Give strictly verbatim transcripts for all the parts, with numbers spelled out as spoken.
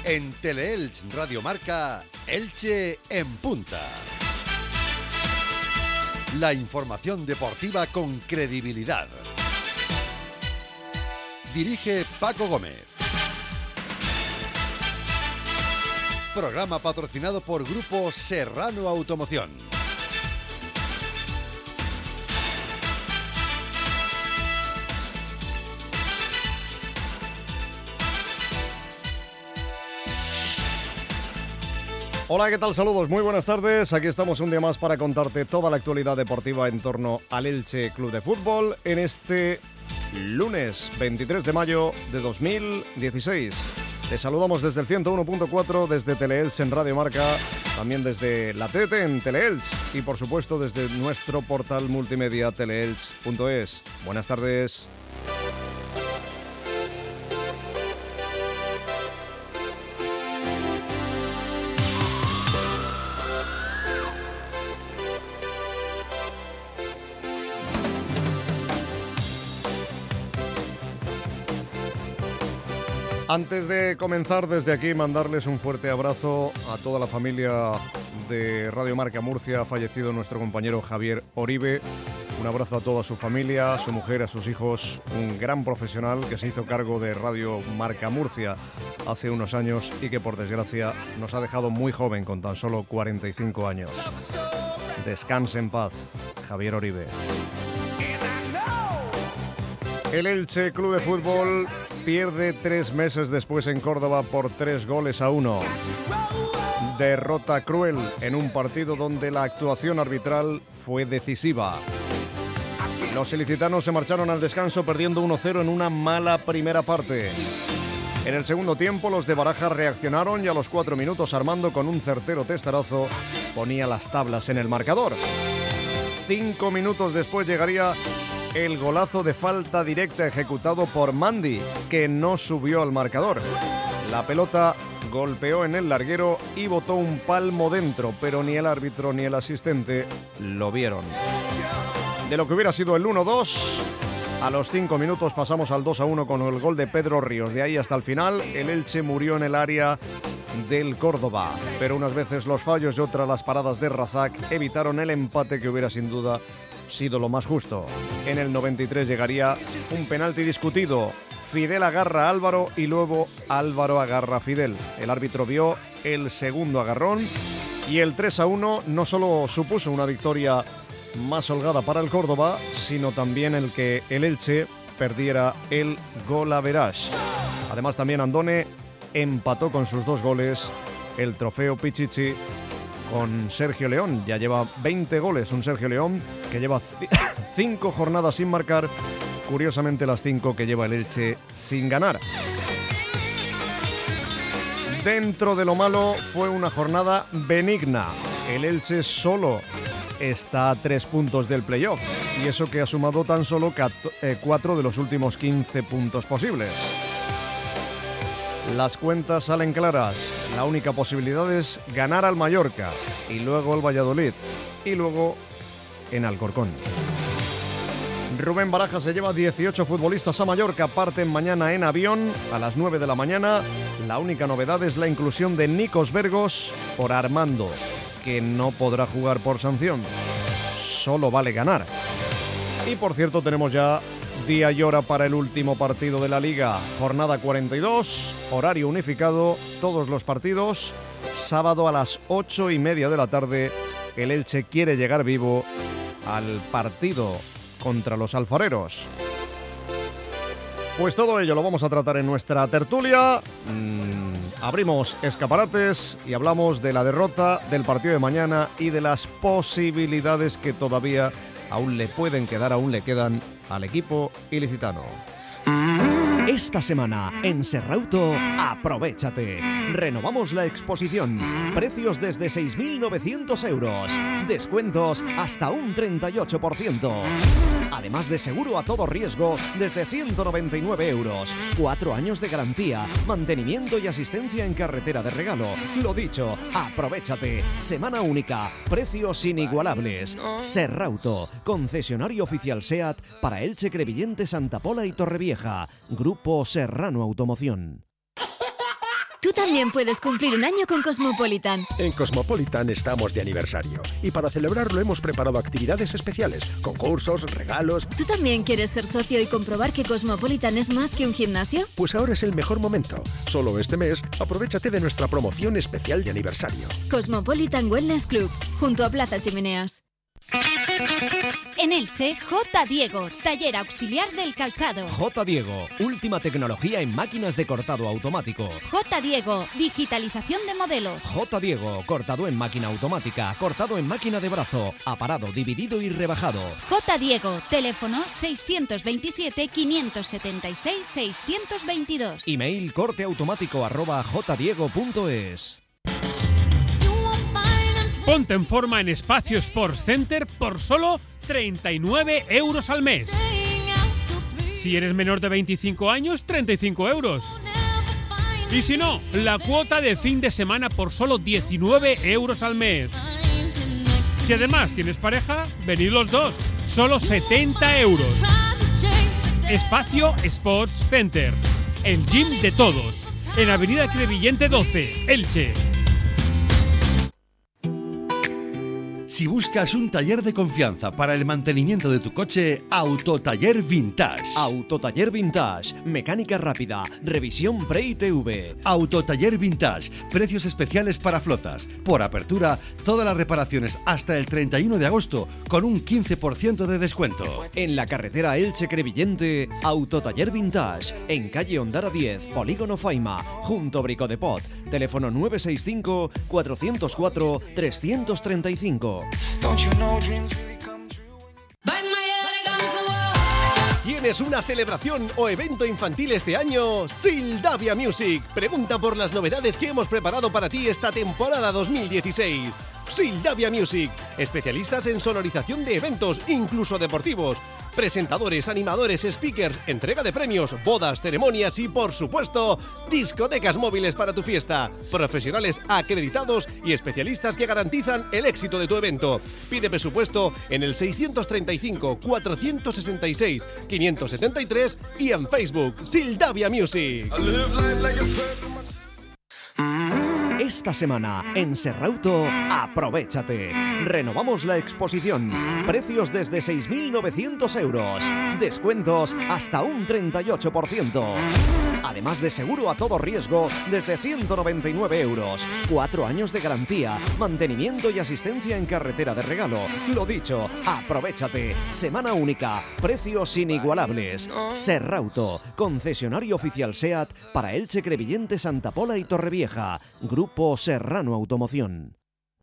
En Teleelch Radio Marca, Elche en punta. La información deportiva con credibilidad. Dirige Paco Gómez. Programa patrocinado por Grupo Serrano Automoción. Hola, ¿qué tal? Saludos, muy buenas tardes. Aquí estamos un día más para contarte toda la actualidad deportiva en torno al Elche Club de Fútbol en este lunes veintitrés de mayo de dos mil dieciséis. Te saludamos desde el ciento uno punto cuatro, desde Teleelch en Radio Marca, también desde la T T en Teleelch y por supuesto desde nuestro portal multimedia teleelch punto es. Buenas tardes. Antes de comenzar, desde aquí mandarles un fuerte abrazo a toda la familia de Radio Marca Murcia. Ha fallecido nuestro compañero Javier Oribe. Un abrazo a toda su familia, a su mujer, a sus hijos. Un gran profesional que se hizo cargo de Radio Marca Murcia hace unos años y que por desgracia nos ha dejado muy joven, con tan solo cuarenta y cinco años. Descanse en paz, Javier Oribe. El Elche Club de Fútbol pierde tres meses después en Córdoba por tres goles a uno. Derrota cruel en un partido donde la actuación arbitral fue decisiva. Los ilicitanos se marcharon al descanso perdiendo uno cero en una mala primera parte. En el segundo tiempo los de Barajas reaccionaron y a los cuatro minutos Armando, con un certero testarazo, ponía las tablas en el marcador. Cinco minutos después llegaría el golazo de falta directa ejecutado por Mandi, que no subió al marcador. La pelota golpeó en el larguero y botó un palmo dentro, pero ni el árbitro ni el asistente lo vieron. De lo que hubiera sido el uno dos, a los cinco minutos pasamos al dos a uno con el gol de Pedro Ríos. De ahí hasta el final, el Elche murió en el área del Córdoba, pero unas veces los fallos y otras las paradas de Razak evitaron el empate que hubiera sin duda sido lo más justo. En el noventa y tres llegaría un penalti discutido. Fidel agarra a Álvaro y luego Álvaro agarra a Fidel. El árbitro vio el segundo agarrón y el tres a uno no solo supuso una victoria más holgada para el Córdoba, sino también el que el Elche perdiera el gol average. Además, también Andone empató con sus dos goles el trofeo Pichichi con Sergio León. Ya lleva veinte goles, un Sergio León que lleva cinco jornadas sin marcar, curiosamente las cinco que lleva el Elche sin ganar. Dentro de lo malo, fue una jornada benigna. El Elche solo está a tres puntos del playoff, y eso que ha sumado tan solo cuatro de los últimos quince puntos posibles. Las cuentas salen claras. La única posibilidad es ganar al Mallorca y luego el Valladolid y luego en Alcorcón. Rubén Barajas se lleva dieciocho futbolistas a Mallorca. Parten mañana en avión a las nueve de la mañana. La única novedad es la inclusión de Nikos Vergos por Armando, que no podrá jugar por sanción. Solo vale ganar. Y por cierto, tenemos ya día y hora para el último partido de la Liga. Jornada cuarenta y dos, horario unificado, todos los partidos. Sábado a las ocho y media de la tarde, el Elche quiere llegar vivo al partido contra los alfareros. Pues todo ello lo vamos a tratar en nuestra tertulia. Mm, abrimos escaparates y hablamos de la derrota, del partido de mañana y de las posibilidades que todavía aún le pueden quedar, aún le quedan al equipo ilicitano. Esta semana en Serrauto, aprovéchate. Renovamos la exposición. Precios desde seis mil novecientos euros. Descuentos hasta un treinta y ocho por ciento. Además de seguro a todo riesgo desde ciento noventa y nueve euros. Cuatro años de garantía, mantenimiento y asistencia en carretera de regalo. Lo dicho, aprovéchate. Semana única, precios inigualables. Serrauto, concesionario oficial SEAT para Elche, Crevillente, Santa Pola y Torrevieja. Grupo Serrano Automoción. Tú también puedes cumplir un año con Cosmopolitan. En Cosmopolitan estamos de aniversario y para celebrarlo hemos preparado actividades especiales, concursos, regalos. ¿Tú también quieres ser socio y comprobar que Cosmopolitan es más que un gimnasio? Pues ahora es el mejor momento. Solo este mes, aprovéchate de nuestra promoción especial de aniversario. Cosmopolitan Wellness Club, junto a Plaza Chimeneas. En Elche, J. Diego, taller auxiliar del calzado. J. Diego, última tecnología en máquinas de cortado automático. J. Diego, digitalización de modelos. J. Diego, cortado en máquina automática, cortado en máquina de brazo, aparado, dividido y rebajado. J. Diego, teléfono seiscientos veintisiete, quinientos setenta y seis, seiscientos veintidós. Email corteautomático arroba jdiego.es. Ponte en forma en Espacio Sports Center por solo treinta y nueve euros al mes. Si eres menor de veinticinco años, treinta y cinco euros. Y si no, la cuota de fin de semana por solo diecinueve euros al mes. Si además tienes pareja, venid los dos, solo setenta euros. Espacio Sports Center, el gym de todos, en Avenida Crevillente doce, Elche. Si buscas un taller de confianza para el mantenimiento de tu coche, Autotaller Vintage. Autotaller Vintage, mecánica rápida, revisión pre I T V. Autotaller Vintage, precios especiales para flotas. Por apertura, todas las reparaciones hasta el treinta y uno de agosto con un quince por ciento de descuento. En la carretera Elche Crevillente, Autotaller Vintage, en calle Ondara diez, Polígono Faima, junto a Bricodepot. Teléfono nueve seis cinco, cuatro cero cuatro, tres tres cinco. ¿Tienes una celebración o evento infantil este año? Sildavia Music pregunta por las novedades que hemos preparado para ti esta temporada dos mil dieciséis. Sildavia Music, especialistas en sonorización de eventos, incluso deportivos. Presentadores, animadores, speakers, entrega de premios, bodas, ceremonias y, por supuesto, discotecas móviles para tu fiesta. Profesionales acreditados y especialistas que garantizan el éxito de tu evento. Pide presupuesto en el seiscientos treinta y cinco, cuatrocientos sesenta y seis, quinientos setenta y tres y en Facebook, Sildavia Music. Esta semana en Serrauto, aprovéchate. Renovamos la exposición. Precios desde seis mil novecientos euros. Descuentos hasta un treinta y ocho por ciento. Además de seguro a todo riesgo desde ciento noventa y nueve euros. Cuatro años de garantía, mantenimiento y asistencia en carretera de regalo. Lo dicho, aprovéchate. Semana única, precios inigualables. Serrauto, concesionario oficial SEAT para Elche, Crevillente, Santa Pola y Torrevieja. Grupo Serrano Automoción.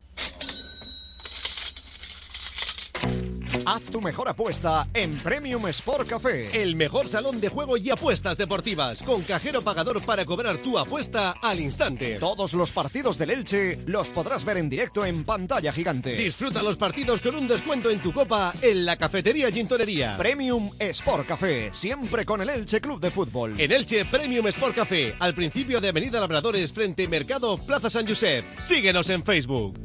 Haz tu mejor apuesta en Premium Sport Café. El mejor salón de juego y apuestas deportivas, con cajero pagador para cobrar tu apuesta al instante. Todos los partidos del Elche los podrás ver en directo en pantalla gigante. Disfruta los partidos con un descuento en tu copa en la cafetería Gintonería. Premium Sport Café, siempre con el Elche Club de Fútbol. En Elche, Premium Sport Café, al principio de Avenida Labradores, frente Mercado Plaza San Josep. Síguenos en Facebook.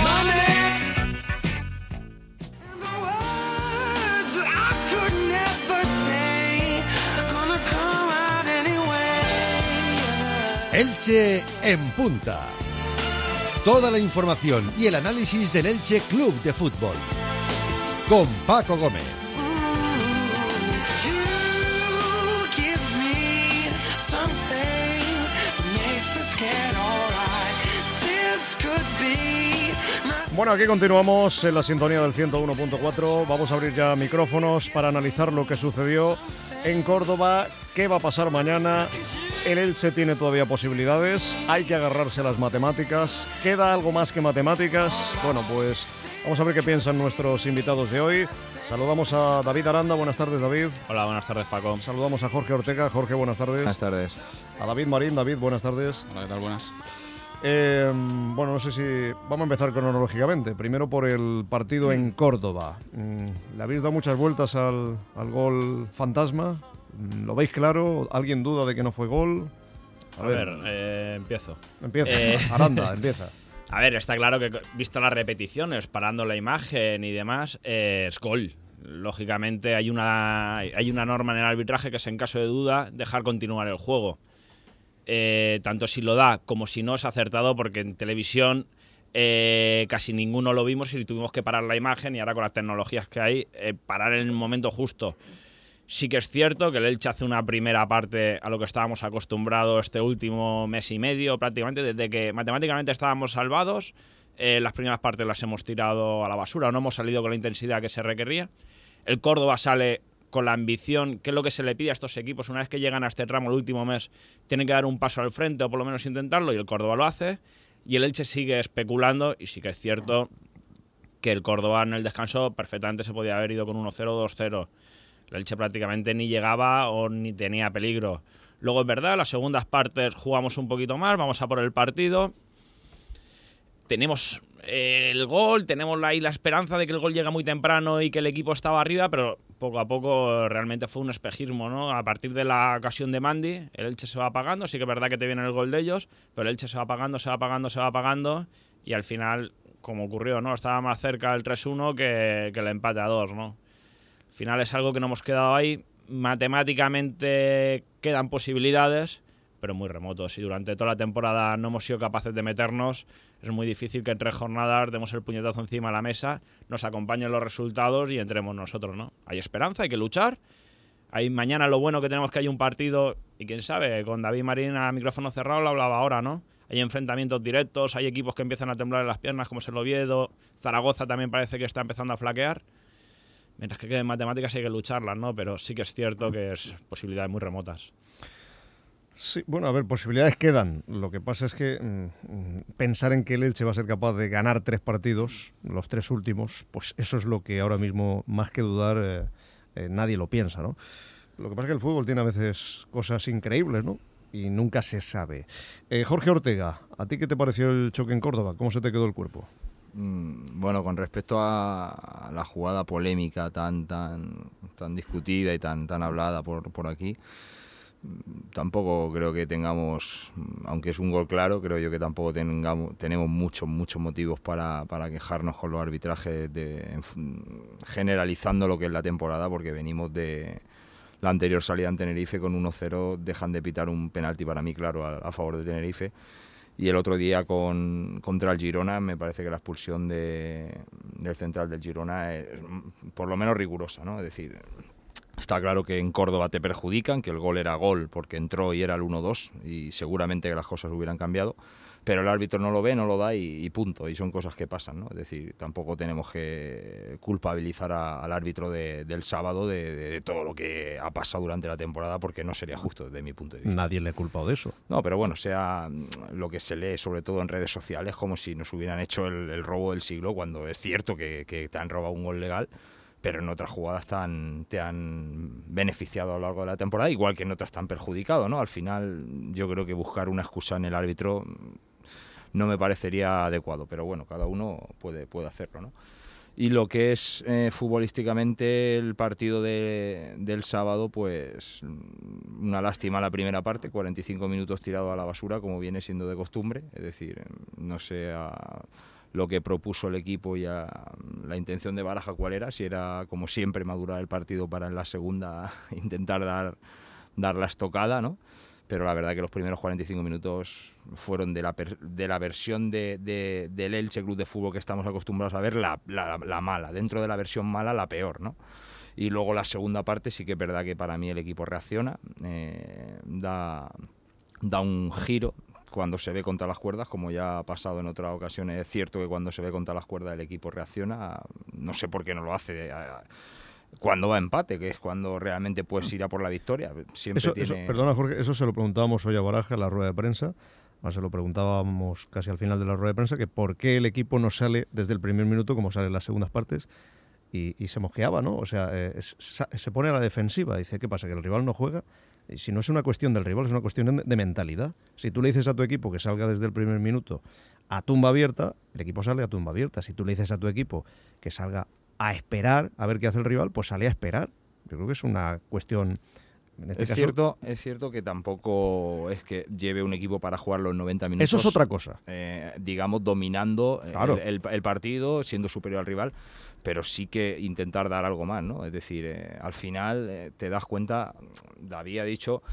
Elche en punta. Toda la información y el análisis del Elche Club de Fútbol. Con Paco Gómez. Bueno, aquí continuamos en la sintonía del ciento uno punto cuatro. Vamos a abrir ya micrófonos para analizar lo que sucedió en Córdoba. ¿Qué va a pasar mañana? El Elche tiene todavía posibilidades. Hay que agarrarse a las matemáticas. ¿Queda algo más que matemáticas? Bueno, pues vamos a ver qué piensan nuestros invitados de hoy. Saludamos a David Aranda. Buenas tardes, David. Hola, buenas tardes, Paco. Saludamos a Jorge Ortega. Jorge, buenas tardes. Buenas tardes. A David Marín. David, buenas tardes. Hola, ¿qué tal? Buenas. Eh, bueno, no sé si... Vamos a empezar cronológicamente. Primero por el partido en Córdoba. ¿Le habéis dado muchas vueltas al, al gol fantasma? ¿Lo veis claro? ¿Alguien duda de que no fue gol? A, a ver, ver eh, empiezo. Empieza. Eh... Aranda, empieza. A ver, está claro que visto las repeticiones, parando la imagen y demás, eh, es gol. Lógicamente hay una, hay una norma en el arbitraje que es, en caso de duda, dejar continuar el juego. eh, tanto si lo da como si no es acertado, porque en televisión eh, casi ninguno lo vimos y tuvimos que parar la imagen, y ahora con las tecnologías que hay, eh, parar en el momento justo. Sí que es cierto que el Elche hace una primera parte a lo que estábamos acostumbrados este último mes y medio, prácticamente desde que matemáticamente estábamos salvados. Eh, las primeras partes las hemos tirado a la basura, no hemos salido con la intensidad que se requería. El Córdoba sale con la ambición, que es lo que se le pide a estos equipos. Una vez que llegan a este tramo el último mes, tienen que dar un paso al frente o por lo menos intentarlo, y el Córdoba lo hace. Y el Elche sigue especulando, y sí que es cierto que el Córdoba en el descanso perfectamente se podía haber ido con uno cero, dos cero. El Elche prácticamente ni llegaba o ni tenía peligro. Luego es verdad, las segundas partes jugamos un poquito más, vamos a por el partido. Tenemos eh, el gol, tenemos ahí la esperanza de que el gol llega muy temprano y que el equipo estaba arriba, pero poco a poco realmente fue un espejismo, ¿no? A partir de la ocasión de Mandy, el Elche se va apagando, sí que es verdad que te viene el gol de ellos, pero el Elche se va apagando, se va apagando, se va apagando, y al final, como ocurrió, ¿no? Estaba más cerca el tres uno que, que el empate a dos, ¿no? Al final es algo que no hemos quedado ahí. Matemáticamente quedan posibilidades, pero muy remotos. Y durante toda la temporada no hemos sido capaces de meternos. Es muy difícil que en tres jornadas demos el puñetazo encima de la mesa, nos acompañen los resultados y entremos nosotros, ¿no? Hay esperanza, hay que luchar. Hay mañana lo bueno que tenemos que hay un partido, y quién sabe, con David Marín a micrófono cerrado lo hablaba ahora, ¿no? Hay enfrentamientos directos, hay equipos que empiezan a temblar en las piernas, como es el Oviedo. Zaragoza también parece que está empezando a flaquear. Mientras que queden matemáticas hay que lucharlas, ¿no? Pero sí que es cierto que es posibilidades muy remotas. Sí, bueno, a ver, posibilidades quedan. Lo que pasa es que mmm, pensar en que el Elche va a ser capaz de ganar tres partidos, los tres últimos, pues eso es lo que ahora mismo, más que dudar, eh, eh, nadie lo piensa, ¿no? Lo que pasa es que el fútbol tiene a veces cosas increíbles, ¿no? Y nunca se sabe. Eh, Jorge Ortega, ¿a ti qué te pareció el choque en Córdoba? ¿Cómo se te quedó el cuerpo? Bueno, con respecto a la jugada polémica tan tan tan discutida y tan tan hablada por por aquí, tampoco creo que tengamos, aunque es un gol claro, creo yo que tampoco tengamos tenemos muchos muchos motivos para, para quejarnos con los arbitrajes de, generalizando lo que es la temporada, porque venimos de la anterior salida en Tenerife con uno cero, dejan de pitar un penalti para mí claro a, a favor de Tenerife. Y el otro día con, contra el Girona me parece que la expulsión de, del central del Girona es por lo menos rigurosa, ¿no? Es decir, está claro que en Córdoba te perjudican, que el gol era gol porque entró y era el uno dos y seguramente que las cosas hubieran cambiado, pero el árbitro no lo ve, no lo da y, y punto, y son cosas que pasan, ¿no? Es decir, tampoco tenemos que culpabilizar a, al árbitro de, del sábado de, de, de todo lo que ha pasado durante la temporada, porque no sería justo desde mi punto de vista. Nadie le ha culpado de eso. No, pero bueno, sea lo que se lee sobre todo en redes sociales, como si nos hubieran hecho el, el robo del siglo, cuando es cierto que, que te han robado un gol legal, pero en otras jugadas te han, te han beneficiado a lo largo de la temporada, igual que en otras te han perjudicado, ¿no? Al final yo creo que buscar una excusa en el árbitro no me parecería adecuado, pero bueno, cada uno puede, puede hacerlo, ¿no? Y lo que es eh, futbolísticamente el partido de, del sábado, pues una lástima la primera parte, cuarenta y cinco minutos tirado a la basura, como viene siendo de costumbre, es decir, no sé a lo que propuso el equipo y a la intención de Baraja cuál era, si era como siempre madurar el partido para en la segunda intentar dar, dar la estocada, ¿no? Pero la verdad que los primeros cuarenta y cinco minutos fueron de la, per, de la versión de, de, del Elche Club de Fútbol que estamos acostumbrados a ver, la, la, la mala. Dentro de la versión mala, la peor, ¿no? Y luego la segunda parte sí que es verdad que para mí el equipo reacciona, eh, da, da un giro cuando se ve contra las cuerdas, como ya ha pasado en otras ocasiones. Es cierto que cuando se ve contra las cuerdas el equipo reacciona, no sé por qué no lo hace cuando va a empate, que es cuando realmente puedes ir a por la victoria. Siempre eso, tiene... eso, perdona, Jorge, eso se lo preguntábamos hoy a Baraja en la rueda de prensa, o se lo preguntábamos casi al final de la rueda de prensa, que por qué el equipo no sale desde el primer minuto como sale en las segundas partes, y, y se mosqueaba, ¿no? O sea, eh, se pone a la defensiva, dice, ¿qué pasa? ¿Que el rival no juega? Y si no es una cuestión del rival, es una cuestión de, de mentalidad. Si tú le dices a tu equipo que salga desde el primer minuto a tumba abierta, el equipo sale a tumba abierta. Si tú le dices a tu equipo que salga a esperar a ver qué hace el rival, pues sale a esperar. Yo creo que es una cuestión... En este es, caso, cierto, es cierto que tampoco es que lleve un equipo para jugar los noventa minutos. Eso es otra cosa. Eh, digamos, dominando claro. el, el, el partido, siendo superior al rival, pero sí que intentar dar algo más, ¿no? Es decir, eh, al final eh, te das cuenta, David ha dicho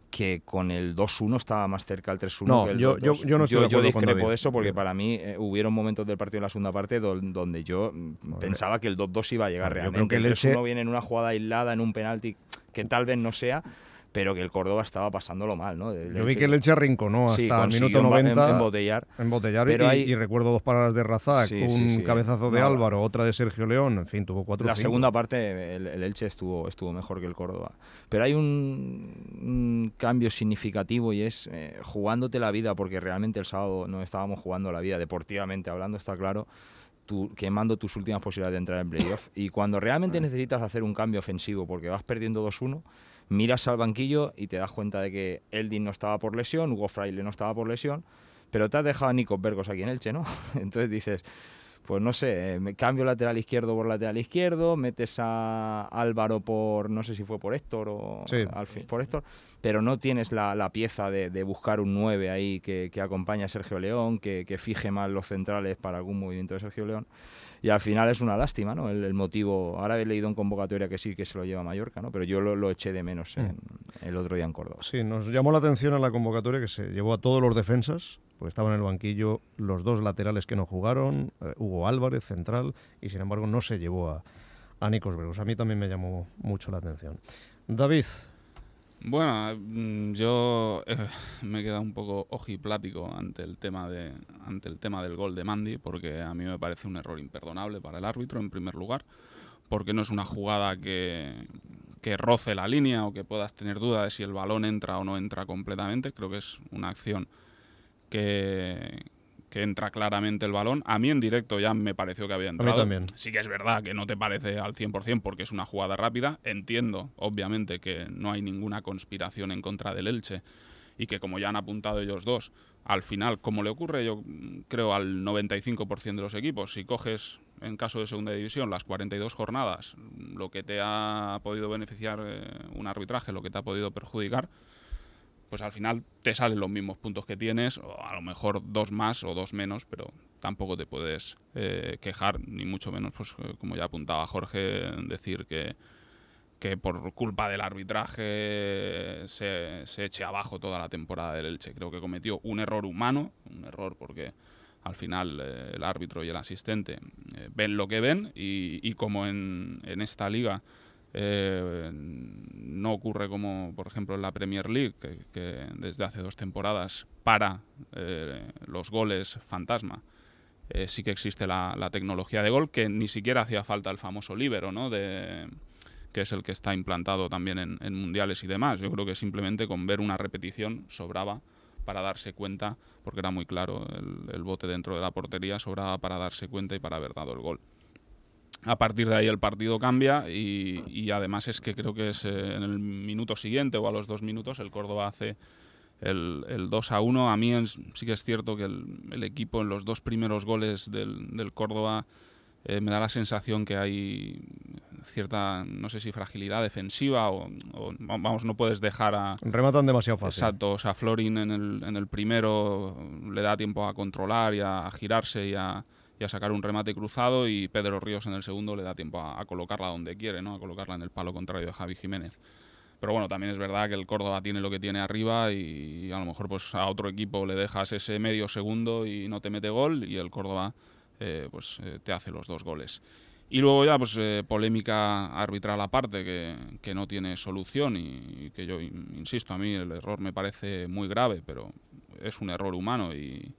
que con el dos uno estaba más cerca el tres uno no, que el yo, dos dos. Yo, yo no estoy yo, de acuerdo yo con discrepo David. de eso porque para mí eh, hubieron momentos del partido en la segunda parte do, donde yo Vale. pensaba que el dos dos iba a llegar Yo realmente. creo que el el tres uno Elche... viene en una jugada aislada, en un penalti que tal vez no sea, pero que el Córdoba estaba pasándolo mal, ¿no? El Yo vi Elche, que el Elche arrinconó hasta sí, el minuto consiguió noventa embotellar. embotellar pero y, hay... y recuerdo dos paradas de Razak, sí, un sí, sí. cabezazo de no, Álvaro, otra de Sergio León, en fin, tuvo cuatro La o cinco. segunda parte el, el Elche estuvo, estuvo mejor que el Córdoba. Pero hay un, un cambio significativo y es eh, jugándote la vida, porque realmente el sábado no estábamos jugando la vida, deportivamente hablando, está claro, tú, quemando tus últimas posibilidades de entrar en playoff. Y cuando realmente necesitas hacer un cambio ofensivo porque vas perdiendo dos uno, miras al banquillo y te das cuenta de que Eldin no estaba por lesión, Hugo Fraile no estaba por lesión, pero te has dejado a Nikos Bergos aquí en Elche, ¿no? Entonces dices, pues no sé, eh, me cambio lateral izquierdo por lateral izquierdo, metes a Álvaro por, no sé si fue por Héctor o sí. al fin, por Héctor, pero no tienes la, la pieza de, de buscar un nueve ahí que, que acompañe a Sergio León, que, que fije más los centrales para algún movimiento de Sergio León. Y al final es una lástima, ¿no? El, el motivo. Ahora he leído en convocatoria que sí, que se lo lleva Mallorca, ¿no? Pero yo lo, lo eché de menos en, mm. el otro día en Córdoba. Sí, nos llamó la atención en la convocatoria que se llevó a todos los defensas, porque estaban en el banquillo los dos laterales que no jugaron, eh, Hugo Álvarez, central, y sin embargo no se llevó a, a Nikos Bergos. A mí también me llamó mucho la atención. David. Bueno, yo eh, me he quedado un poco ojiplático ante el tema de ante el tema del gol de Mandy, porque a mí me parece un error imperdonable para el árbitro, en primer lugar, porque no es una jugada que, que roce la línea o que puedas tener duda de si el balón entra o no entra completamente. Creo que es una acción que, que entra claramente el balón. A mí en directo ya me pareció que había entrado. A mí también. Sí que es verdad que no te parece al cien por cien porque es una jugada rápida. Entiendo, obviamente, que no hay ninguna conspiración en contra del Elche y que, como ya han apuntado ellos dos, al final, como le ocurre yo creo al noventa y cinco por ciento de los equipos, si coges, en caso de segunda división, las cuarenta y dos jornadas, lo que te ha podido beneficiar eh, un arbitraje, lo que te ha podido perjudicar, pues al final te salen los mismos puntos que tienes, o a lo mejor dos más o dos menos, pero tampoco te puedes eh, quejar, ni mucho menos, pues eh, como ya apuntaba Jorge, decir que, que por culpa del arbitraje se, se eche abajo toda la temporada del Elche. Creo que cometió un error humano, un error porque al final eh, el árbitro y el asistente eh, ven lo que ven y, y como en, en esta liga Eh, no ocurre como, por ejemplo, en la Premier League, que, que desde hace dos temporadas para eh, los goles fantasma. Eh, sí que existe la, la tecnología de gol, que ni siquiera hacía falta el famoso líbero, ¿no? De, que es el que está implantado también en, en mundiales y demás. Yo creo que simplemente con ver una repetición sobraba para darse cuenta, porque era muy claro el, el bote dentro de la portería, sobraba para darse cuenta y para haber dado el gol. A partir de ahí el partido cambia y, y además es que creo que es eh, en el minuto siguiente o a los dos minutos el Córdoba hace el, el dos a uno. A mí es, sí que es cierto que el, el equipo en los dos primeros goles del, del Córdoba eh, me da la sensación que hay cierta, no sé si fragilidad defensiva o, o vamos, no puedes dejar a... Rematan demasiado fácil. Exacto, o sea, Florin en el, en el primero le da tiempo a controlar y a, a girarse y a... y a sacar un remate cruzado, y Pedro Ríos en el segundo le da tiempo a, a colocarla donde quiere, ¿no? A colocarla en el palo contrario de Javi Jiménez. Pero bueno, también es verdad que el Córdoba tiene lo que tiene arriba y a lo mejor pues a otro equipo le dejas ese medio segundo y no te mete gol, y el Córdoba eh, pues eh, te hace los dos goles. Y luego ya pues eh, polémica arbitral aparte que, que no tiene solución y, y que yo insisto, a mí el error me parece muy grave, pero es un error humano y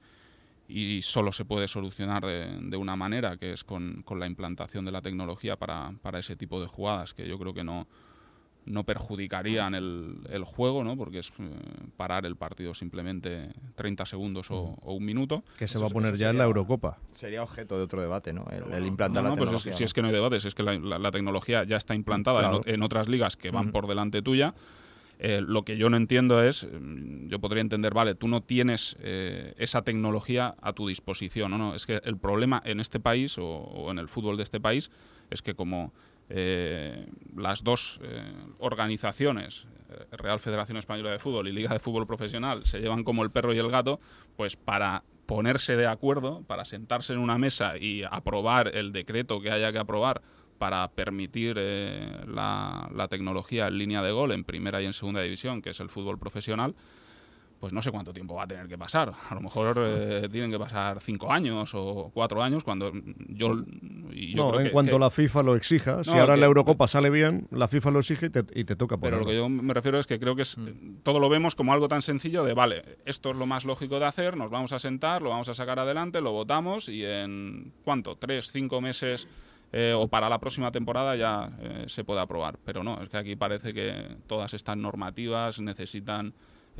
y solo se puede solucionar de, de una manera, que es con, con la implantación de la tecnología para, para ese tipo de jugadas, que yo creo que no, no perjudicarían el, el juego, ¿no? Porque es eh, parar el partido simplemente treinta segundos o, o un minuto. Que se va a poner ya en la Eurocopa. Sería objeto de otro debate, ¿no? El, el implantar no, no, la tecnología. Pues es, si es que no hay debates, es que la, la, la tecnología ya está implantada claro. en, en otras ligas que van uh-huh. por delante tuya. Eh, lo que yo no entiendo es, yo podría entender, vale, tú no tienes eh, esa tecnología a tu disposición, ¿no? no es que el problema en este país o, o en el fútbol de este país es que como eh, las dos eh, organizaciones, Real Federación Española de Fútbol y Liga de Fútbol Profesional, se llevan como el perro y el gato, pues para ponerse de acuerdo, para sentarse en una mesa y aprobar el decreto que haya que aprobar para permitir eh, la, la tecnología en línea de gol en primera y en segunda división, que es el fútbol profesional, pues no sé cuánto tiempo va a tener que pasar. A lo mejor eh, tienen que pasar cinco años o cuatro años cuando yo... Y yo no, creo en que, cuanto que, la FIFA lo exija. no, si ahora que, la Eurocopa sale bien, la FIFA lo exige y te, y te toca ponerlo. Pero lo que yo me refiero es que creo que es, mm. todo lo vemos como algo tan sencillo de, vale, esto es lo más lógico de hacer, nos vamos a sentar, lo vamos a sacar adelante, lo votamos y en, ¿cuánto? Tres, cinco meses... Eh, o para la próxima temporada ya eh, se puede aprobar. Pero no, es que aquí parece que todas estas normativas necesitan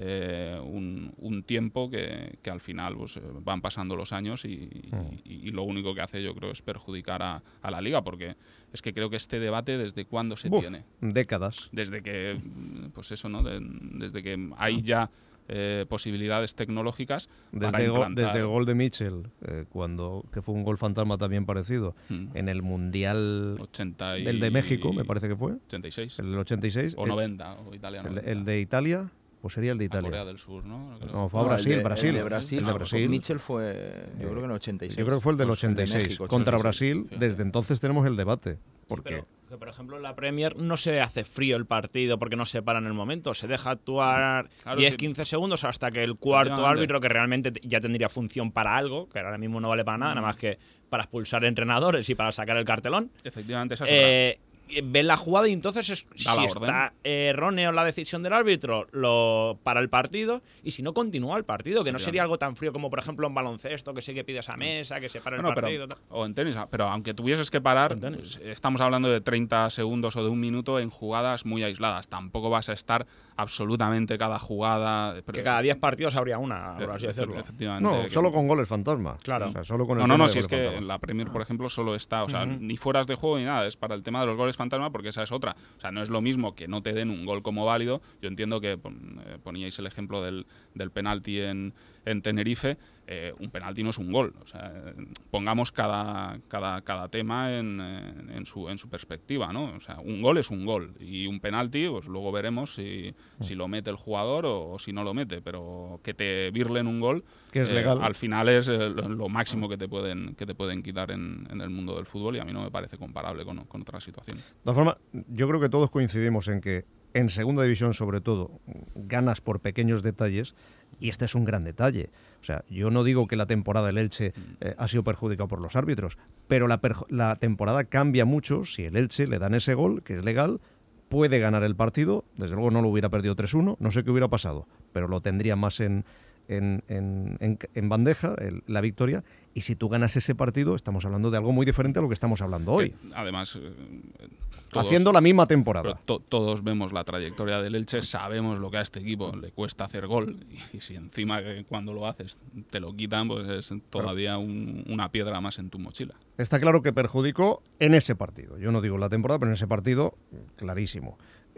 eh, un, un tiempo que, que al final pues, van pasando los años y, mm. y, y lo único que hace yo creo es perjudicar a, a la Liga, porque es que creo que este debate desde cuándo se Uf, tiene. Décadas. Desde que, pues eso, ¿no? De, desde que hay ya Eh, posibilidades tecnológicas desde, para go, implantar. desde el gol de Mitchell, eh, cuando que fue un gol fantasma también parecido, hmm. en el Mundial ochenta y... del de México, me parece que fue. ochenta y seis. El del ochenta y seis. O el, noventa, o italiano. El, el de Italia, pues sería el de Italia. A Corea del Sur, ¿no? Creo. No, fue a no, Brasil, el de, Brasil. El de Brasil. El de Brasil. Mitchell fue, yo creo que en el ochenta y seis. Yo creo que fue el del ochenta y seis. De México, contra ochenta y seis. Brasil, desde entonces tenemos el debate. ¿Por sí, qué? Pero, que por ejemplo en la Premier no se hace frío el partido porque no se para en el momento, se deja actuar claro, diez a quince sí. segundos hasta que el cuarto árbitro, que realmente ya tendría función para algo, que ahora mismo no vale para nada, mm. nada más que para expulsar entrenadores y para sacar el cartelón. Efectivamente, esa es eh, ven la jugada y entonces es, si orden. está erróneo la decisión del árbitro, lo para el partido, y si no, continúa el partido, que no sería algo tan frío como por ejemplo en baloncesto, que sí que pides a mesa, que se para el bueno, partido. Pero, o en tenis, pero aunque tuvieses que parar, pues, estamos hablando de treinta segundos o de un minuto en jugadas muy aisladas. Tampoco vas a estar absolutamente cada jugada. Pero, que cada diez partidos habría una, por así decirlo. No, que, solo con goles fantasma. Claro. O sea, solo con el no, no, no, si es fantasma. que en la Premier, por ejemplo, solo está, o sea, uh-huh. ni fueras de juego ni nada, es para el tema de los goles fantasma, porque esa es otra. O sea, no es lo mismo que no te den un gol como válido. Yo entiendo que pon, eh, poníais el ejemplo del, del penalti en, en Tenerife. Eh, un penalti no es un gol. O sea, pongamos cada, cada, cada tema en, en, en, su, en su perspectiva, ¿no? O sea, un gol es un gol y un penalti, pues luego veremos si, si lo mete el jugador o, o si no lo mete. Pero que te birlen un gol, que es eh, legal. Al final es eh, lo, lo máximo que te pueden que te pueden quitar en, en el mundo del fútbol, y a mí no me parece comparable con, con otras situaciones. De todas formas, yo creo que todos coincidimos en que en segunda división, sobre todo, ganas por pequeños detalles, y este es un gran detalle. O sea, yo no digo que la temporada del Elche eh, ha sido perjudicada por los árbitros, pero la, perjo- la temporada cambia mucho si el Elche le dan ese gol, que es legal, puede ganar el partido, desde luego no lo hubiera perdido tres uno, no sé qué hubiera pasado, pero lo tendría más en, en, en, en, en bandeja, el, la victoria, y si tú ganas ese partido, estamos hablando de algo muy diferente a lo que estamos hablando hoy. Eh, además... Eh, Todos, haciendo la misma temporada. To, todos vemos la trayectoria del Elche, sabemos lo que a este equipo le cuesta hacer gol, y, y si encima que cuando lo haces te lo quitan, pues es todavía un, una piedra más en tu mochila. Está claro que perjudicó en ese partido. Yo no digo la temporada, pero en ese partido, clarísimo.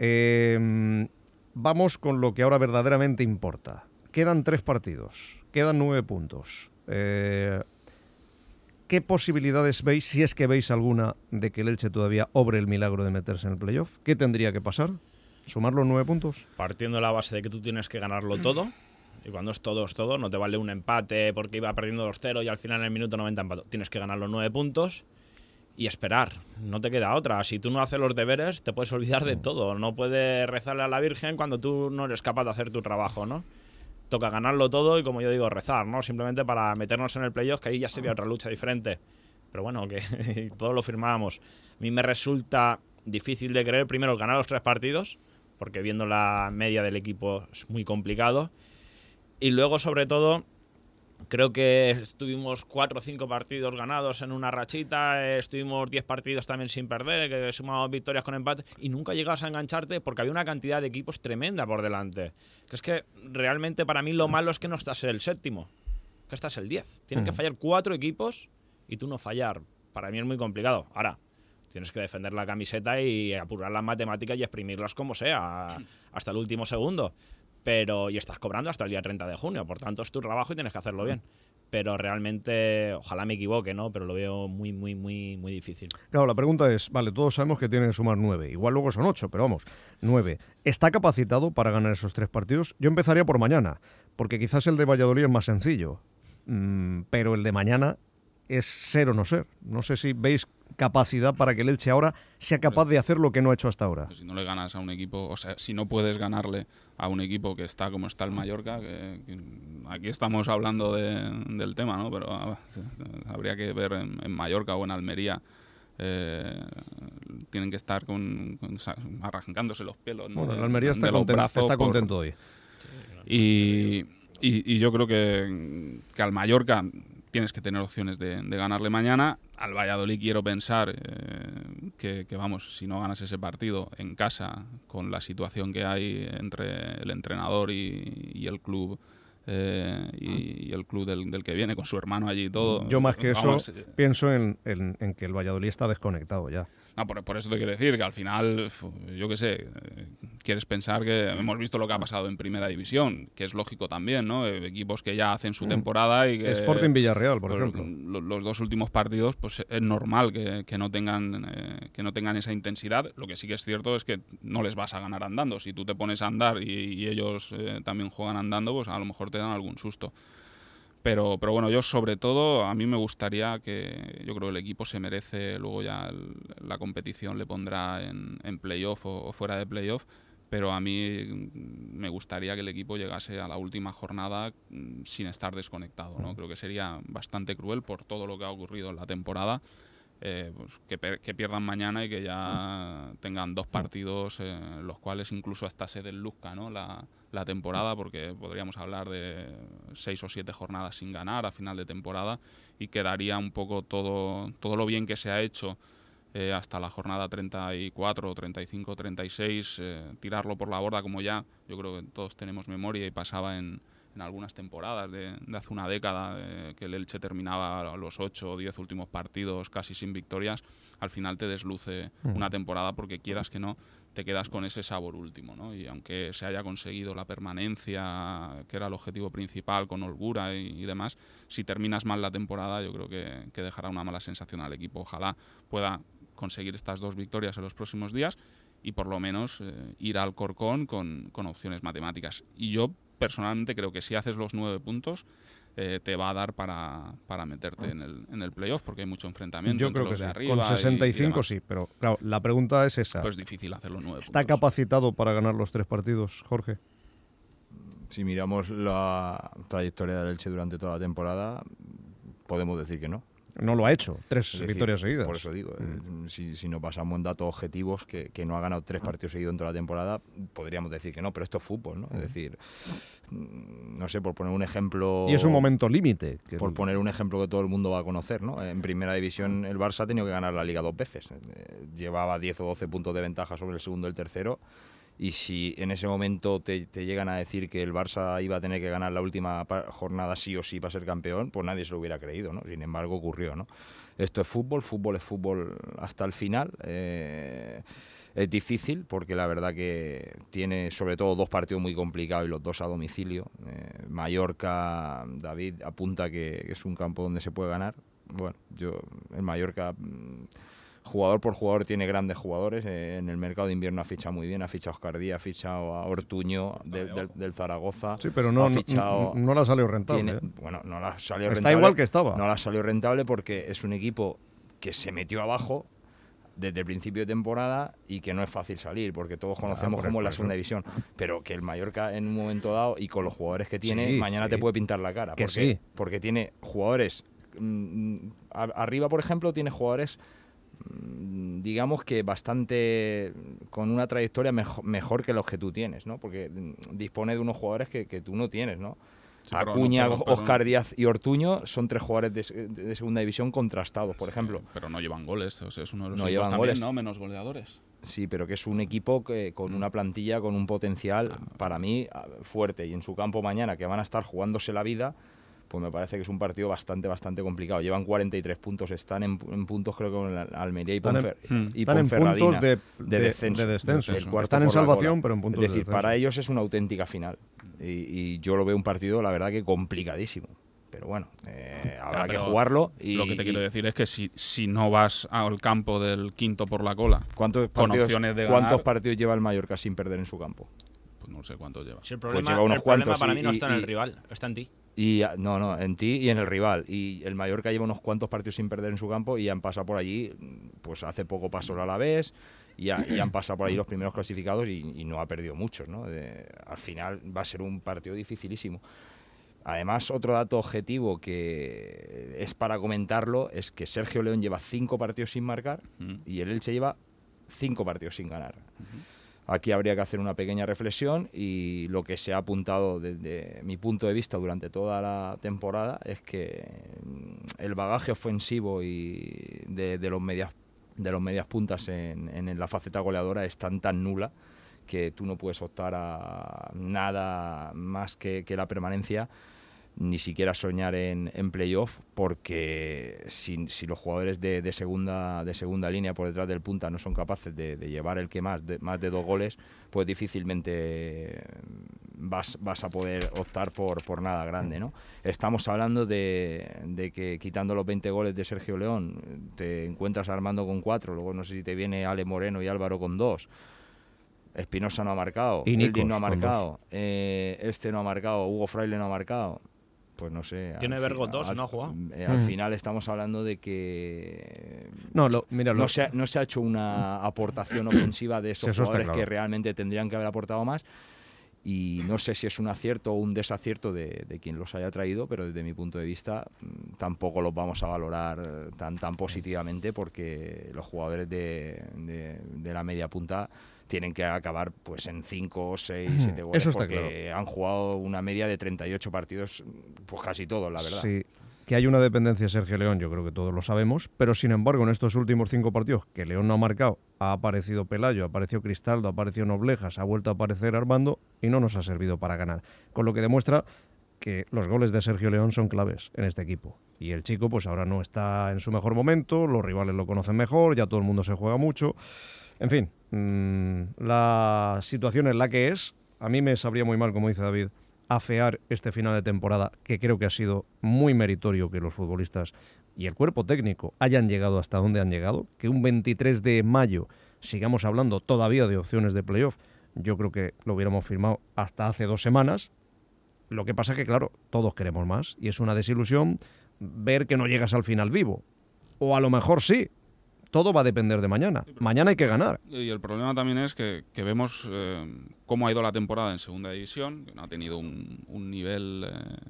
Eh, vamos con lo que ahora verdaderamente importa. Quedan tres partidos, quedan nueve puntos. Eh, ¿Qué posibilidades veis, si es que veis alguna, de que el Elche todavía obre el milagro de meterse en el playoff? ¿Qué tendría que pasar? ¿Sumar los nueve puntos? Partiendo de la base de que tú tienes que ganarlo todo, y cuando es todo, es todo, no te vale un empate porque iba perdiendo dos cero y al final en el minuto noventa empató. Tienes que ganar los nueve puntos y esperar, no te queda otra. Si tú no haces los deberes, te puedes olvidar de todo. No puedes rezarle a la Virgen cuando tú no eres capaz de hacer tu trabajo, ¿no? Toca ganarlo todo y, como yo digo, rezar, ¿no? Simplemente para meternos en el playoff, que ahí ya sería otra lucha diferente. Pero bueno, que todos lo firmábamos. A mí me resulta difícil de creer, primero, ganar los tres partidos, porque viendo la media del equipo es muy complicado. Y luego, sobre todo, creo que estuvimos cuatro o cinco partidos ganados en una rachita, estuvimos diez partidos también sin perder, que sumamos victorias con empate, y nunca llegas a engancharte porque había una cantidad de equipos tremenda por delante. Que es que realmente para mí lo malo es que no estás el séptimo, que estás el diez. Tienen uh-huh. que fallar cuatro equipos y tú no fallar. Para mí es muy complicado. Ahora, tienes que defender la camiseta y apurar las matemáticas y exprimirlas como sea, hasta el último segundo. Pero y estás cobrando hasta el día treinta de junio, por tanto es tu trabajo y tienes que hacerlo bien. Pero realmente, ojalá me equivoque, ¿no? Pero lo veo muy, muy, muy, muy difícil. Claro, la pregunta es, vale, todos sabemos que tienen que sumar nueve, igual luego son ocho, pero vamos, nueve. ¿Está capacitado para ganar esos tres partidos? Yo empezaría por mañana, porque quizás el de Valladolid es más sencillo, mm, pero el de mañana es ser o no ser. No sé si veis capacidad para que el Elche ahora sea capaz de hacer lo que no ha hecho hasta ahora. Si no le ganas a un equipo, o sea, si no puedes ganarle a un equipo que está como está el Mallorca, que, que aquí estamos hablando de, del tema, ¿no? Pero a, habría que ver en, en Mallorca o en Almería. Eh, tienen que estar con, con arrancándose los pelos, ¿no? Bueno, el Almería está, conten, está por, contento hoy. Y, y, y yo creo que, que al Mallorca tienes que tener opciones de, de ganarle mañana. Al Valladolid quiero pensar eh, que, que, vamos, si no ganas ese partido en casa, con la situación que hay entre el entrenador y, y el club, eh, y, y el club del, del que viene, con su hermano allí y todo. Yo más que vamos, eso pienso en, en, en que el Valladolid está desconectado ya. No, por, por eso te quiero decir que al final, yo qué sé, quieres pensar que hemos visto lo que ha pasado en Primera División, que es lógico también, ¿no? Equipos que ya hacen su temporada y que... Sporting Villarreal, por pues, ejemplo. Los, los dos últimos partidos, pues es normal que, que, no tengan, eh, que no tengan esa intensidad. Lo que sí que es cierto es que no les vas a ganar andando. Si tú te pones a andar y, y ellos eh, también juegan andando, pues a lo mejor te dan algún susto. Pero, pero bueno, yo sobre todo, a mí me gustaría que, yo creo que el equipo se merece, luego ya el, la competición le pondrá en, en playoff o, o fuera de playoff, pero a mí me gustaría que el equipo llegase a la última jornada sin estar desconectado, ¿no? Creo que sería bastante cruel por todo lo que ha ocurrido en la temporada. Eh, pues que, per que pierdan mañana y que ya tengan dos partidos eh, los cuales incluso hasta se desluzca, ¿no? la, la temporada, porque podríamos hablar de seis o siete jornadas sin ganar a final de temporada y quedaría un poco todo, todo lo bien que se ha hecho eh, hasta la jornada treinta y cuatro, treinta y cinco, treinta y seis, eh, tirarlo por la borda, como ya yo creo que todos tenemos memoria y pasaba en en algunas temporadas de, de hace una década, eh, que el Elche terminaba los ocho o diez últimos partidos casi sin victorias, al final te desluce mm. una temporada porque quieras que no, te quedas con ese sabor último, ¿no? Y aunque se haya conseguido la permanencia, que era el objetivo principal, con holgura y, y demás, si terminas mal la temporada yo creo que, que dejará una mala sensación al equipo. Ojalá pueda conseguir estas dos victorias en los próximos días y por lo menos eh, ir al Corcón con, con opciones matemáticas. Y yo personalmente creo que si haces los nueve puntos eh, te va a dar para, para meterte en el, en el playoff, porque hay mucho enfrentamiento Yo entre creo los que de sí. arriba. Con sesenta y cinco y, y sí, pero claro, la pregunta es esa. Pues difícil hacer los nueve ¿Está puntos. capacitado para ganar los tres partidos, Jorge? Si miramos la trayectoria del Elche durante toda la temporada, podemos decir que no. No lo ha hecho, tres decir, victorias seguidas. Por eso digo, mm. eh, si, si no pasamos en datos objetivos, que, que no ha ganado tres partidos seguidos en toda la temporada, podríamos decir que no, pero esto es fútbol, ¿no? Mm. Es decir, no sé, por poner un ejemplo... Y es un momento límite. Que... Por poner un ejemplo que todo el mundo va a conocer, ¿no? En Primera División el Barça ha tenido que ganar la Liga dos veces. Eh, llevaba diez o doce puntos de ventaja sobre el segundo y el tercero. Y si en ese momento te, te llegan a decir que el Barça iba a tener que ganar la última jornada sí o sí para ser campeón, pues nadie se lo hubiera creído, ¿no? Sin embargo, ocurrió, ¿no? Esto es fútbol, fútbol es fútbol hasta el final. Eh, es difícil porque la verdad que tiene sobre todo dos partidos muy complicados y los dos a domicilio. Eh, Mallorca, David apunta que, que es un campo donde se puede ganar. Bueno, yo en Mallorca... Jugador por jugador tiene grandes jugadores. Eh, en el mercado de invierno ha fichado muy bien. Ha fichado a Oscar Díaz, ha fichado a Ortuño de, de, del Zaragoza. Sí, pero no, fichado, no, no la salió rentable. Tiene, ¿eh? Bueno, no la salió Está rentable. igual que estaba. No la salió rentable porque es un equipo que se metió abajo desde el principio de temporada y que no es fácil salir, porque todos conocemos ah, cómo es la segunda división, pero que el Mallorca en un momento dado y con los jugadores que tiene, sí, mañana sí. te puede pintar la cara. Que porque, sí. porque tiene jugadores... Mmm, arriba, por ejemplo, tiene jugadores... digamos que bastante con una trayectoria mejor, mejor que los que tú tienes, ¿no? Porque dispone de unos jugadores que, que tú no tienes, ¿no? Sí, Acuña, no, pero, pero, Oscar Díaz y Ortuño son tres jugadores de, de segunda división contrastados, por sí, ejemplo. Pero no llevan goles, o sea, es uno de los no equipos llevan también, goles. ¿no? Menos goleadores. Sí, pero que es un equipo que con mm. una plantilla, con un potencial, ah. para mí, fuerte. Y en su campo mañana, que van a estar jugándose la vida, pues me parece que es un partido bastante, bastante complicado. Llevan cuarenta y tres puntos, están en, en puntos creo que con la Almería y, Ponfer en, y están Ponferradina. En puntos de, de, de descenso. De descenso. Están en salvación, pero en puntos de descenso. Es decir, de descenso. para ellos es una auténtica final. Y, y yo lo veo un partido, la verdad, que complicadísimo. Pero bueno, eh, habrá claro, que jugarlo. Y, lo que te y, quiero decir es que si, si no vas al campo del quinto por la cola, ¿cuántos con partidos, opciones de ¿cuántos ganar, partidos lleva el Mallorca sin perder en su campo? Pues no sé cuántos lleva. Si el problema, pues lleva unos el problema cuantos para y, mí no está y, en el y, rival, está en ti. Y no, no, en ti y en el rival. Y el Mallorca lleva unos cuantos partidos sin perder en su campo y han pasado por allí, pues hace poco pasó el Alavés y, ha, y han pasado por allí los primeros clasificados y, y no ha perdido muchos, ¿no? De, al final va a ser un partido dificilísimo. Además, otro dato objetivo que es para comentarlo es que Sergio León lleva cinco partidos sin marcar uh-huh. y el Elche lleva cinco partidos sin ganar. Uh-huh. Aquí habría que hacer una pequeña reflexión y lo que se ha apuntado desde mi punto de vista durante toda la temporada es que el bagaje ofensivo y de, de los medias de los medias puntas en, en la faceta goleadora es tan tan nula que tú no puedes optar a nada más que, que la permanencia, ni siquiera soñar en, en playoff, porque si, si los jugadores de, de segunda de segunda línea por detrás del punta no son capaces de, de llevar el que más de, más de dos goles, pues difícilmente vas, vas a poder optar por, por nada grande, ¿no? Estamos hablando de, de que quitando los veinte goles de Sergio León te encuentras Armando con cuatro, luego no sé si te viene Ale Moreno y Álvaro con dos. Espinosa no ha marcado, Eldin no ha marcado, eh, este no ha marcado, Hugo Fraile no ha marcado. Pues no sé. Tiene Vergo dos, al, no ha jugado. Eh, al mm. final estamos hablando de que no, lo, mira, no, lo... se ha, no se ha hecho una aportación ofensiva de esos Eso jugadores claro. que realmente tendrían que haber aportado más. Y no sé si es un acierto o un desacierto de, de quien los haya traído, pero desde mi punto de vista tampoco los vamos a valorar tan, tan positivamente, porque los jugadores de, de, de la media punta tienen que acabar pues en cinco, seis, siete goles, Eso está porque claro. han jugado una media de treinta y ocho partidos, pues casi todos, la verdad. Sí, que hay una dependencia de Sergio León, yo creo que todos lo sabemos, pero sin embargo en estos últimos cinco partidos que León no ha marcado, ha aparecido Pelayo, ha aparecido Cristaldo, ha aparecido Noblejas, ha vuelto a aparecer Armando y no nos ha servido para ganar. Con lo que demuestra que los goles de Sergio León son claves en este equipo. Y el chico pues ahora no está en su mejor momento, los rivales lo conocen mejor, ya todo el mundo se juega mucho. En fin, mmm, la situación es la que es. A mí me sabría muy mal, como dice David, afear este final de temporada, que creo que ha sido muy meritorio que los futbolistas y el cuerpo técnico hayan llegado hasta donde han llegado, que un veintitrés de mayo sigamos hablando todavía de opciones de playoff. Yo creo que lo hubiéramos firmado hasta hace dos semanas. Lo que pasa es que, claro, todos queremos más y es una desilusión ver que no llegas al final vivo. O a lo mejor sí. Todo va a depender de mañana. Mañana hay que ganar. Y el problema también es que, que vemos eh, cómo ha ido la temporada en segunda división, que no ha tenido un, un nivel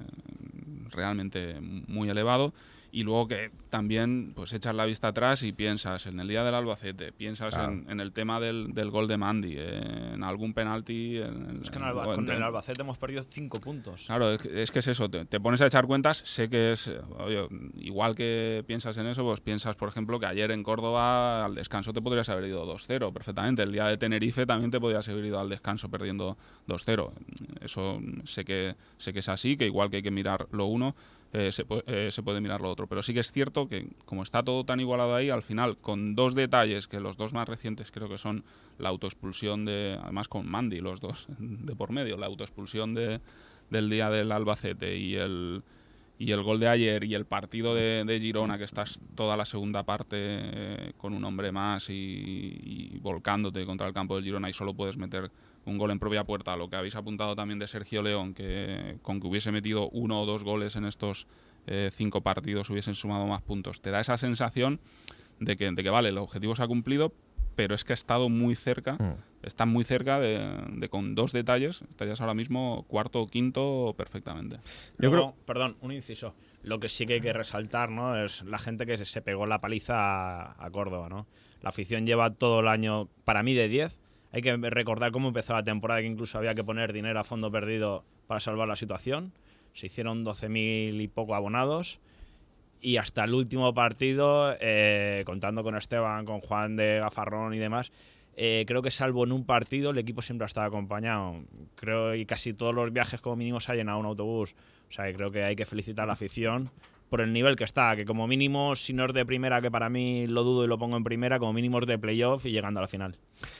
eh, realmente muy elevado, y luego que también pues echas la vista atrás y piensas en el día del Albacete, piensas claro. en, en el tema del, del gol de Mandy, eh, en algún penalti. En, es que en Alba, en, con el Albacete hemos perdido cinco puntos. Claro, es que es, que es eso, te, te pones a echar cuentas, sé que es, oye, igual que piensas en eso, pues piensas, por ejemplo, que ayer en Córdoba al descanso te podrías haber ido dos cero perfectamente. El día de Tenerife también te podrías haber ido al descanso perdiendo dos cero. Eso sé que, sé que es así, que igual que hay que mirar lo uno, Eh, se, eh, se puede mirar lo otro, pero sí que es cierto que como está todo tan igualado ahí, al final con dos detalles, que los dos más recientes creo que son la autoexpulsión de, además con Mandy los dos de por medio, la autoexpulsión de, del día del Albacete y el y el gol de ayer y el partido de, de Girona, que estás toda la segunda parte eh, con un hombre más y, y volcándote contra el campo del Girona y solo puedes meter un gol en propia puerta. Lo que habéis apuntado también de Sergio León, que con que hubiese metido uno o dos goles en estos eh, cinco partidos hubiesen sumado más puntos. Te da esa sensación de que, de que vale, el objetivo se ha cumplido, pero es que ha estado muy cerca, mm. está muy cerca de, de con dos detalles, estarías ahora mismo cuarto o quinto perfectamente. Yo creo, perdón, un inciso. Lo que sí que hay que resaltar, ¿no?, es la gente que se pegó la paliza a, a Córdoba, ¿no? La afición lleva todo el año, para mí, de diez. Hay que recordar cómo empezó la temporada, que incluso había que poner dinero a fondo perdido para salvar la situación. Se hicieron doce mil y poco abonados. Y hasta el último partido, eh, contando con Esteban, con Juan de Gafarrón y demás, eh, creo que salvo en un partido el equipo siempre ha estado acompañado. Creo y casi todos los viajes como mínimo se ha llenado un autobús. O sea, que creo que hay que felicitar a la afición por el nivel que está, que como mínimo, si no es de primera, que para mí lo dudo y lo pongo en primera, como mínimo es de playoff y llegando a la final.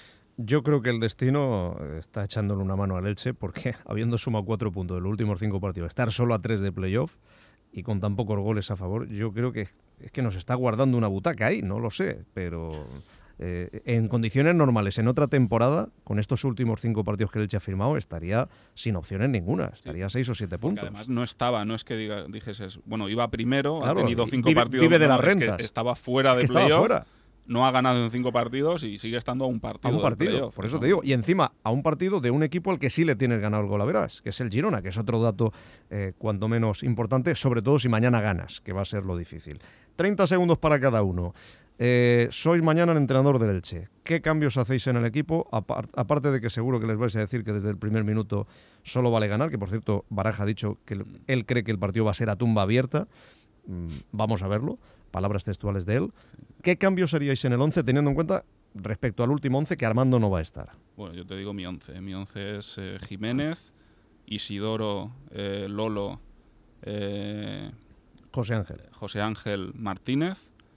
Yo creo que el destino está echándole una mano al Elche, porque habiendo sumado cuatro puntos de los últimos cinco partidos, estar solo a tres de playoff y con tan pocos goles a favor, yo creo que es que nos está guardando una butaca ahí, no lo sé, pero eh, en condiciones normales, en otra temporada, con estos últimos cinco partidos que el Elche ha firmado, estaría sin opciones ninguna, estaría sí. seis o siete puntos. Porque además no estaba, no es que diga, dijes, bueno, iba primero, claro, ha tenido cinco vive, partidos, vive de no, las rentas. Es que estaba fuera de es que playoff, no ha ganado en cinco partidos y sigue estando a un partido. A un partido, por eso te digo. Y encima, a un partido de un equipo al que sí le tienes ganado el golaveras, que es el Girona, que es otro dato eh, cuanto menos importante, sobre todo si mañana ganas, que va a ser lo difícil. treinta segundos para cada uno. Eh, sois mañana el entrenador del Elche. ¿Qué cambios hacéis en el equipo? Apar- aparte de que seguro que les vais a decir que desde el primer minuto solo vale ganar, que por cierto Baraja ha dicho que él, él cree que el partido va a ser a tumba abierta. Mm, vamos a verlo. Palabras textuales de él. ¿Qué cambios haríais en el once teniendo en cuenta respecto al último once que Armando no va a estar? Bueno, yo te digo mi once. Mi once es eh, Jiménez, Isidoro, eh, Lolo, eh, José Ángel. José Ángel Martínez,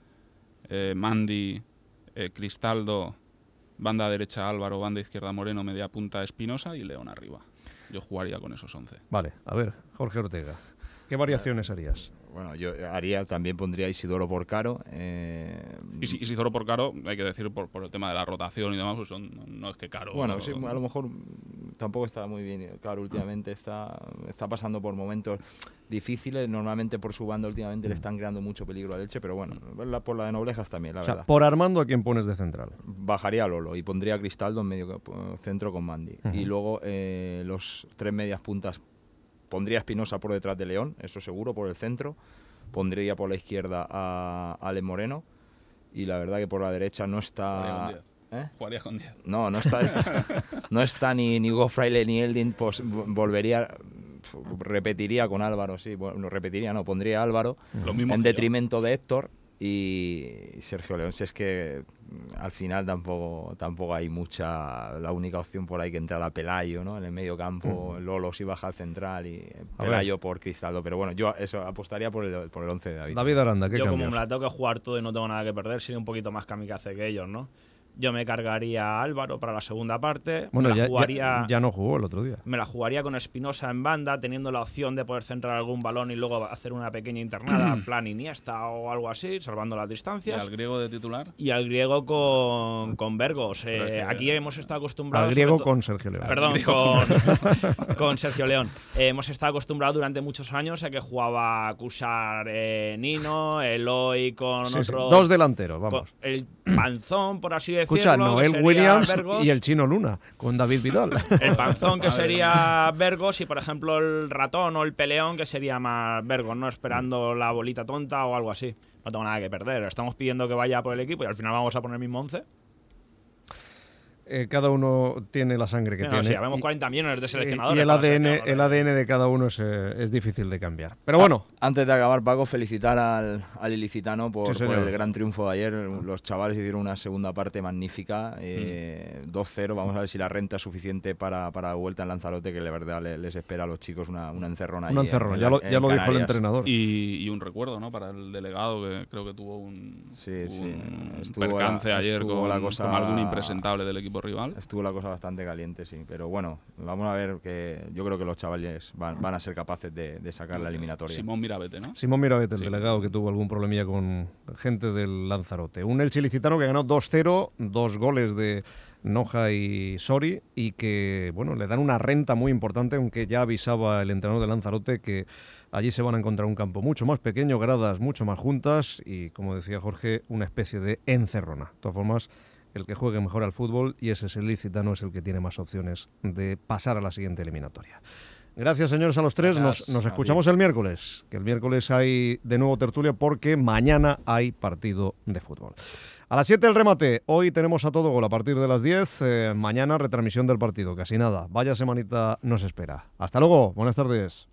eh, Mandy, eh, Cristaldo, banda derecha Álvaro, banda izquierda Moreno, media punta Espinosa y León arriba. Yo jugaría con esos once. Vale, a ver, Jorge Ortega, ¿qué variaciones harías? Bueno, yo haría, también pondría Isidoro por Caro. Eh... Is- Isidoro por Caro, hay que decir, por, por el tema de la rotación y demás, pues son, no, no es que Caro... Bueno, no, sí, a lo mejor tampoco está muy bien. Caro últimamente está, está pasando por momentos difíciles. Normalmente por su banda últimamente le están creando mucho peligro al Elche, pero bueno, por la de Noblejas también, la o sea, verdad. por Armando, ¿a quién pones de central? Bajaría a Lolo y pondría a Cristaldo en medio centro con Mandy. Uh-huh. Y luego eh, los tres medias puntas, pondría a Espinosa por detrás de León, eso seguro, por el centro. Pondría por la izquierda a Ale Moreno y la verdad que por la derecha no está... ¿Eh? Jugaría con diez. No, no está, está no está ni, ni Hugo Fraile ni Eldin, pues volvería, repetiría con Álvaro, sí, bueno, repetiría, no, pondría a Álvaro Lo mismo en detrimento yo. de Héctor y Sergio León. Si es que al final tampoco tampoco hay mucha, la única opción por ahí que entrar a Pelayo, ¿no? En el medio campo, mm. Lolo si baja al central y Pelayo por Cristaldo, pero bueno, yo eso apostaría por el por el once de David. David Aranda, ¿qué Yo cambios? Como me la tengo que jugar todo y no tengo nada que perder, sería un poquito más kamikaze que ellos, ¿no? Yo me cargaría a Álvaro para la segunda parte. Bueno, me la ya, jugaría, ya, ya no jugó el otro día. Me la jugaría con Espinosa en banda, teniendo la opción de poder centrar algún balón y luego hacer una pequeña internada, plan Iniesta o algo así, salvando las distancias. ¿Y al griego de titular? Y al griego con, con Burgos. Eh, que, aquí hemos estado acostumbrados... Al griego con Sergio León. Perdón, con, con Sergio León. Eh, hemos estado acostumbrados durante muchos años a que jugaba Cusar eh, Nino, Eloy con sí, otro... Sí. Dos delanteros, vamos. El Panzón, por así decirlo. Escucha, Noel Williams Burgos. Y el Chino Luna, con David Vidal. El Panzón, que sería Burgos, y por ejemplo el Ratón o el Peleón, que sería más Burgos, ¿no? Esperando la bolita tonta o algo así. No tengo nada que perder. Estamos pidiendo que vaya por el equipo y al final vamos a poner el mismo once. Eh, cada uno tiene la sangre que no, tiene. Sí, habemos cuarenta millones de seleccionadores. Y el A D N, el A D N de cada uno es, eh, es difícil de cambiar. Pero bueno. Antes de acabar, Paco, felicitar al, al ilicitano por, sí, por el gran triunfo de ayer. Los chavales hicieron una segunda parte magnífica. Eh, mm. dos cero. Vamos a ver si la renta es suficiente para, para la vuelta en Lanzarote, que la verdad les, les espera a los chicos una, una encerrona. Una encerrona, ya, lo, ya lo dijo el entrenador. Y, y un recuerdo, ¿no? Para el delegado, que creo que tuvo un, sí, sí. un estuvo percance la, ayer con, la cosa, con algún impresentable del equipo rival. Estuvo la cosa bastante caliente, sí, pero bueno, vamos a ver que yo creo que los chavales van, van a ser capaces de, de sacar la eliminatoria. Simón Mirabete, ¿no? Simón Mirabete, el sí. delegado que tuvo algún problemilla con gente del Lanzarote. Un Elche ilicitano que ganó dos cero, dos goles de Noja y Sori, y que, bueno, le dan una renta muy importante, aunque ya avisaba el entrenador de Lanzarote que allí se van a encontrar un campo mucho más pequeño, gradas mucho más juntas y, como decía Jorge, una especie de encerrona. De todas formas, el que juegue mejor al fútbol, y ese es el ilicitano, es el que tiene más opciones de pasar a la siguiente eliminatoria. Gracias, señores, a los tres. Nos, nos escuchamos el miércoles, que el miércoles hay de nuevo tertulia porque mañana hay partido de fútbol. A las siete el remate. Hoy tenemos a todo gol a partir de las diez. Eh, mañana retransmisión del partido. Casi nada. Vaya semanita nos espera. Hasta luego. Buenas tardes.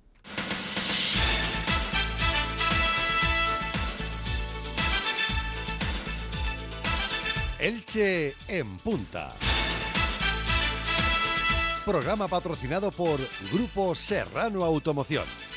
Elche en punta. Programa patrocinado por Grupo Serrano Automoción.